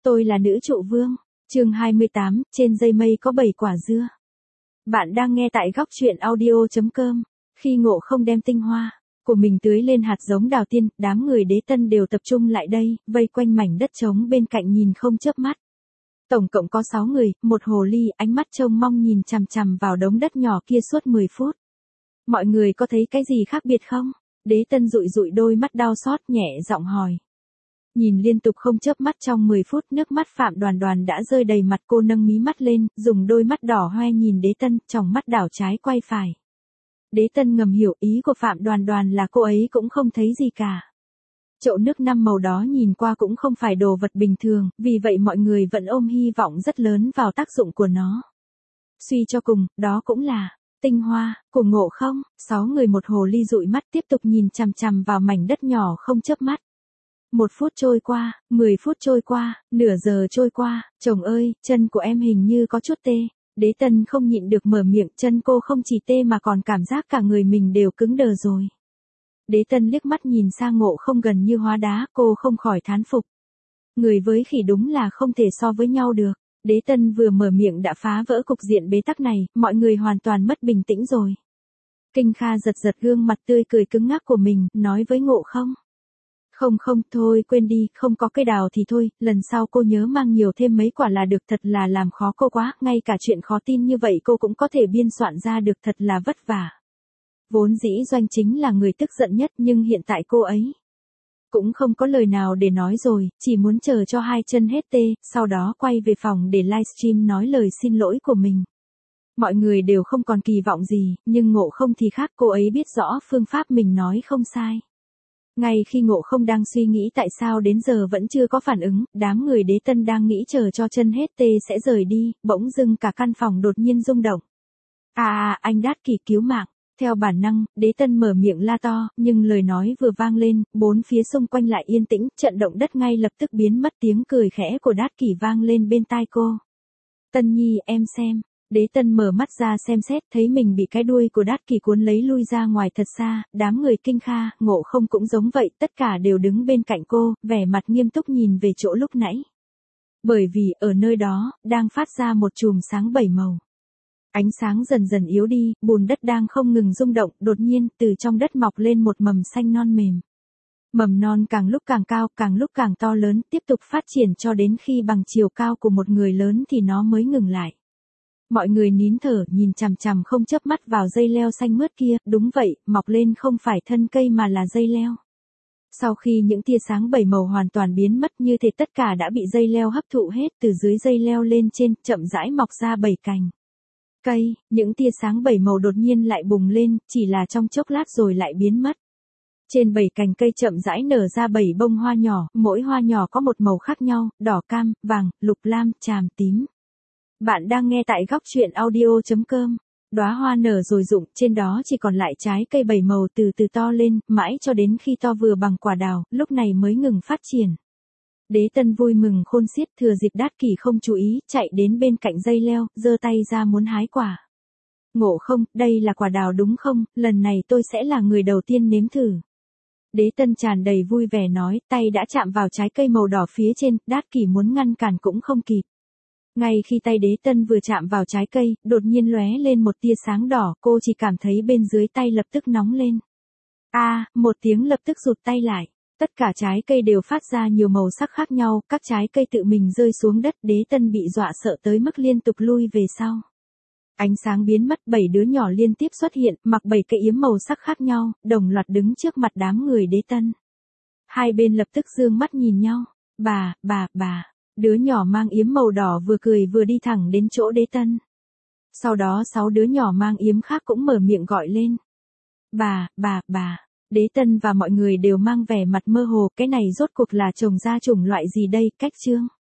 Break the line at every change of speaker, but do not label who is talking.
Tôi là nữ trụ vương. Chương 28, trên dây mây có 7 quả dưa. Bạn đang nghe tại góc truyện audio.com. Khi Ngộ Không đem tinh hoa của mình tưới lên hạt giống đào tiên, đám người Đế Tân đều tập trung lại đây, vây quanh mảnh đất trống bên cạnh nhìn không chớp mắt. Tổng cộng có 6 người, một hồ ly, ánh mắt trông mong nhìn chằm chằm vào đống đất nhỏ kia suốt 10 phút. Mọi người có thấy cái gì khác biệt không? Đế Tân dụi dụi đôi mắt đau xót, nhẹ giọng hỏi. Nhìn liên tục không chớp mắt trong 10 phút, nước mắt Phạm Đoàn Đoàn đã rơi đầy mặt, cô nâng mí mắt lên, dùng đôi mắt đỏ hoe nhìn Đế Tân, tròng mắt đảo trái quay phải. Đế Tân ngầm hiểu ý của Phạm Đoàn Đoàn là cô ấy cũng không thấy gì cả. Chậu nước 5 màu đó nhìn qua cũng không phải đồ vật bình thường, vì vậy mọi người vẫn ôm hy vọng rất lớn vào tác dụng của nó. Suy cho cùng, đó cũng là tinh hoa của Ngộ Không. 6 người một hồ ly dụi mắt tiếp tục nhìn chằm chằm vào mảnh đất nhỏ không chớp mắt. 1 phút trôi qua, 10 phút trôi qua, nửa giờ trôi qua, chồng ơi, chân của em hình như có chút tê. Đế Tân không nhịn được mở miệng, chân cô không chỉ tê mà còn cảm giác cả người mình đều cứng đờ rồi. Đế Tân liếc mắt nhìn sang Ngộ Không gần như hóa đá, cô không khỏi thán phục. Người với khỉ đúng là không thể so với nhau được. Đế Tân vừa mở miệng đã phá vỡ cục diện bế tắc này, mọi người hoàn toàn mất bình tĩnh rồi. Kinh Kha giật giật gương mặt tươi cười cứng ngắc của mình, nói với Ngộ Không. Không, thôi quên đi, không có cây đào thì thôi, lần sau cô nhớ mang nhiều thêm mấy quả là được, thật là làm khó cô quá, ngay cả chuyện khó tin như vậy cô cũng có thể biên soạn ra được, thật là vất vả. Vốn dĩ Doanh chính là người tức giận nhất, nhưng hiện tại cô ấy cũng không có lời nào để nói rồi, chỉ muốn chờ cho hai chân hết tê, sau đó quay về phòng để livestream nói lời xin lỗi của mình. Mọi người đều không còn kỳ vọng gì, nhưng Ngộ Không thì khác, cô ấy biết rõ phương pháp mình nói không sai. Ngay khi Ngộ Không đang suy nghĩ tại sao đến giờ vẫn chưa có phản ứng, đám người Đế Tân đang nghĩ chờ cho chân hết tê sẽ rời đi, bỗng dưng cả căn phòng đột nhiên rung động. Anh Đát Kỷ cứu mạng. Theo bản năng, Đế Tân mở miệng la to, nhưng lời nói vừa vang lên, bốn phía xung quanh lại yên tĩnh, trận động đất ngay lập tức biến mất, tiếng cười khẽ của Đát Kỷ vang lên bên tai cô. Tân Nhi, em xem. Đế Tân mở mắt ra xem xét, thấy mình bị cái đuôi của Đát Kỷ cuốn lấy lui ra ngoài thật xa, đám người Kinh Kha, Ngộ Không cũng giống vậy, tất cả đều đứng bên cạnh cô, vẻ mặt nghiêm túc nhìn về chỗ lúc nãy. Bởi vì, ở nơi đó, đang phát ra một chùm sáng 7 màu. Ánh sáng dần dần yếu đi, bùn đất đang không ngừng rung động, đột nhiên, từ trong đất mọc lên một mầm xanh non mềm. Mầm non càng lúc càng cao, càng lúc càng to lớn, tiếp tục phát triển cho đến khi bằng chiều cao của một người lớn thì nó mới ngừng lại. Mọi người nín thở, nhìn chằm chằm không chớp mắt vào dây leo xanh mướt kia, đúng vậy, mọc lên không phải thân cây mà là dây leo. Sau khi những tia sáng 7 màu hoàn toàn biến mất, như thể tất cả đã bị dây leo hấp thụ hết, từ dưới dây leo lên trên, chậm rãi mọc ra 7 cành. Cây, những tia sáng 7 màu đột nhiên lại bùng lên, chỉ là trong chốc lát rồi lại biến mất. Trên 7 cành cây chậm rãi nở ra 7 bông hoa nhỏ, mỗi hoa nhỏ có một màu khác nhau, đỏ cam, vàng, lục lam, tràm tím. Bạn đang nghe tại góc truyện audio.com. Đóa hoa nở rồi rụng, trên đó chỉ còn lại trái cây 7 màu từ từ to lên, mãi cho đến khi to vừa bằng quả đào, lúc này mới ngừng phát triển. Đế Tân vui mừng khôn xiết, thừa dịp Đát Kỷ không chú ý, chạy đến bên cạnh dây leo, giơ tay ra muốn hái quả. Ngộ Không, đây là quả đào đúng không, lần này tôi sẽ là người đầu tiên nếm thử. Đế Tân tràn đầy vui vẻ nói, tay đã chạm vào trái cây màu đỏ phía trên, Đát Kỷ muốn ngăn cản cũng không kịp. Ngay khi tay Đế Tân vừa chạm vào trái cây, đột nhiên lóe lên một tia sáng đỏ, cô chỉ cảm thấy bên dưới tay lập tức nóng lên. Một tiếng lập tức rụt tay lại. Tất cả trái cây đều phát ra nhiều màu sắc khác nhau, các trái cây tự mình rơi xuống đất, Đế Tân bị dọa sợ tới mức liên tục lui về sau. Ánh sáng biến mất, 7 đứa nhỏ liên tiếp xuất hiện, mặc 7 cái yếm màu sắc khác nhau, đồng loạt đứng trước mặt đám người Đế Tân. Hai bên lập tức dương mắt nhìn nhau. Bà. Đứa nhỏ mang yếm màu đỏ vừa cười vừa đi thẳng đến chỗ Đế Tân. Sau đó 6 đứa nhỏ mang yếm khác cũng mở miệng gọi lên. Bà. Đế Tân và mọi người đều mang vẻ mặt mơ hồ, cái này rốt cuộc là trồng ra chủng loại gì đây, cách chương.